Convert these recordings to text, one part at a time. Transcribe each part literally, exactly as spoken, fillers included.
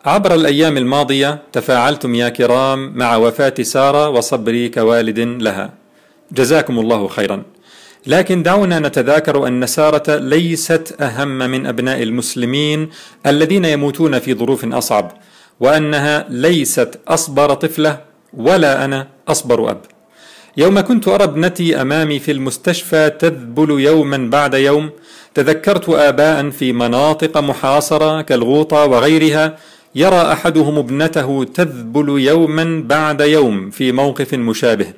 عبر الأيام الماضية تفاعلتم يا كرام مع وفاة سارة وصبري كوالد لها، جزاكم الله خيرا. لكن دعونا نتذاكر أن سارة ليست أهم من أبناء المسلمين الذين يموتون في ظروف أصعب، وأنها ليست أصبر طفلة ولا أنا أصبر أب. يوم كنت أرى ابنتي أمامي في المستشفى تذبل يوما بعد يوم، تذكرت آباء في مناطق محاصرة كالغوطة وغيرها يرى أحدهم ابنته تذبل يوما بعد يوم في موقف مشابه،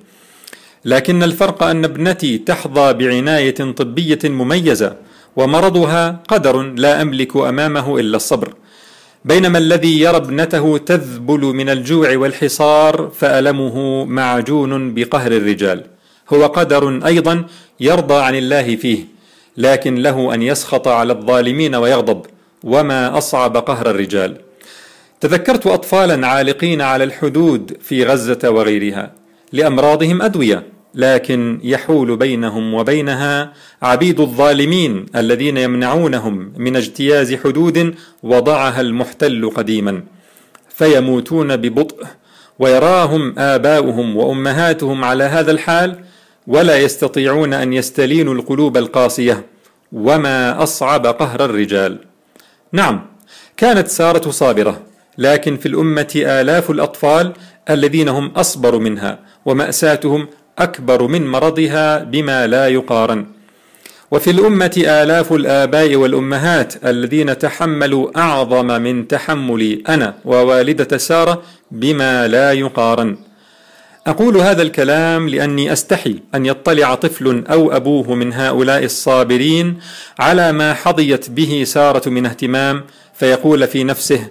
لكن الفرق أن ابنتي تحظى بعناية طبية مميزة ومرضها قدر لا أملك أمامه إلا الصبر، بينما الذي يرى ابنته تذبل من الجوع والحصار فألمه معجون بقهر الرجال. هو قدر أيضا يرضى عن الله فيه، لكن له أن يسخط على الظالمين ويغضب، وما أصعب قهر الرجال. تذكرت أطفالا عالقين على الحدود في غزة وغيرها لأمراضهم أدوية، لكن يحول بينهم وبينها عبيد الظالمين الذين يمنعونهم من اجتياز حدود وضعها المحتل قديما، فيموتون ببطء، ويراهم آباؤهم وأمهاتهم على هذا الحال ولا يستطيعون أن يستلينوا القلوب القاسية. وما أصعب قهر الرجال. نعم، كانت سارة صابرة، لكن في الأمة آلاف الأطفال الذين هم أصبر منها، ومأساتهم أكبر من مرضها بما لا يقارن. وفي الأمة آلاف الآباء والأمهات الذين تحملوا أعظم من تحملي أنا ووالدة سارة بما لا يقارن. أقول هذا الكلام لأني أستحي أن يطلع طفل أو أبوه من هؤلاء الصابرين على ما حظيت به سارة من اهتمام، فيقول في نفسه: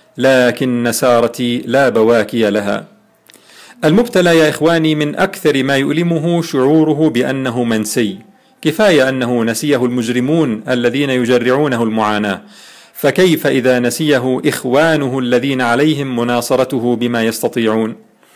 لكن سارتي لا بواكي لها. المبتلى يا إخواني من أكثر ما يؤلمه شعوره بأنه منسي، كفاية أنه نسيه المجرمون الذين يجرعونه المعاناة، فكيف إذا نسيه إخوانه الذين عليهم مناصرته بما يستطيعون؟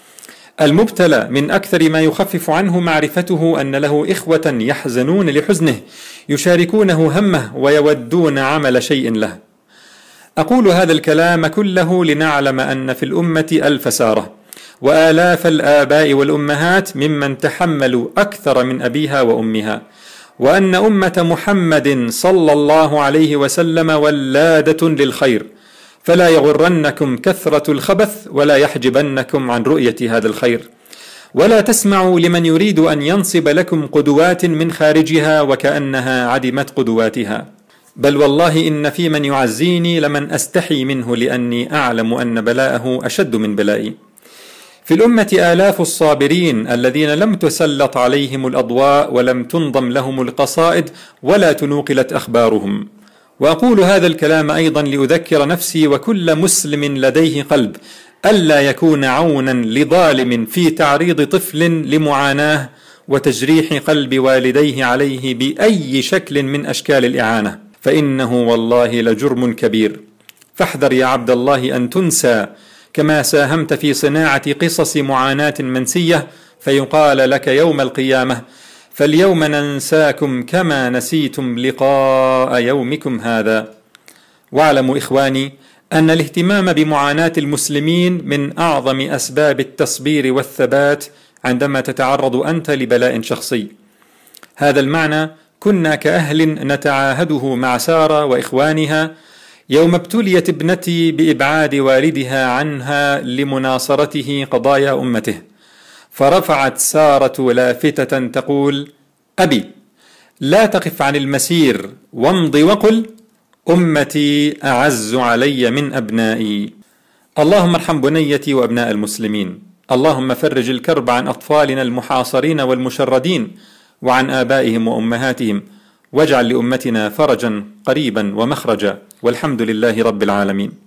المبتلى من أكثر ما يخفف عنه معرفته أن له إخوة يحزنون لحزنه، يشاركونه همه ويودون عمل شيء له. أقول هذا الكلام كله لنعلم أن في الأمة ألف سارة، وآلاف الآباء والأمهات ممن تحملوا أكثر من أبيها وأمها، وأن أمة محمد صلى الله عليه وسلم ولادة للخير، فلا يغرنكم كثرة الخبث ولا يحجبنكم عن رؤية هذا الخير، ولا تسمعوا لمن يريد أن ينصب لكم قدوات من خارجها وكأنها عدمت قدواتها، بل والله إن في من يعزيني لمن أستحي منه، لأني أعلم أن بلاءه أشد من بلائي. في الأمة آلاف الصابرين الذين لم تسلط عليهم الأضواء ولم تنظم لهم القصائد ولا تنوقلت أخبارهم. وأقول هذا الكلام أيضا لأذكر نفسي وكل مسلم لديه قلب ألا يكون عونا لظالم في تعريض طفل لمعاناة وتجريح قلب والديه عليه بأي شكل من أشكال الإعانة، فإنه والله لجرم كبير. فاحذر يا عبد الله أن تنسى كما ساهمت في صناعة قصص معاناة منسية، فيقال لك يوم القيامة: فاليوم ننساكم كما نسيتم لقاء يومكم هذا. واعلموا إخواني أن الاهتمام بمعاناة المسلمين من أعظم أسباب التصبير والثبات عندما تتعرض أنت لبلاء شخصي. هذا المعنى كنا كأهل نتعاهده مع سارة وإخوانها يوم ابتليت ابنتي بإبعاد والدها عنها لمناصرته قضايا أمته، فرفعت سارة لافتة تقول: أبي، لا تقف عن المسير وامض وقل: أمتي أعز علي من أبنائي. اللهم ارحم بنيتي وأبناء المسلمين، اللهم فرج الكرب عن أطفالنا المحاصرين والمشردين وعن آبائهم وأمهاتهم، واجعل لأمتنا فرجا قريبا ومخرجا، والحمد لله رب العالمين.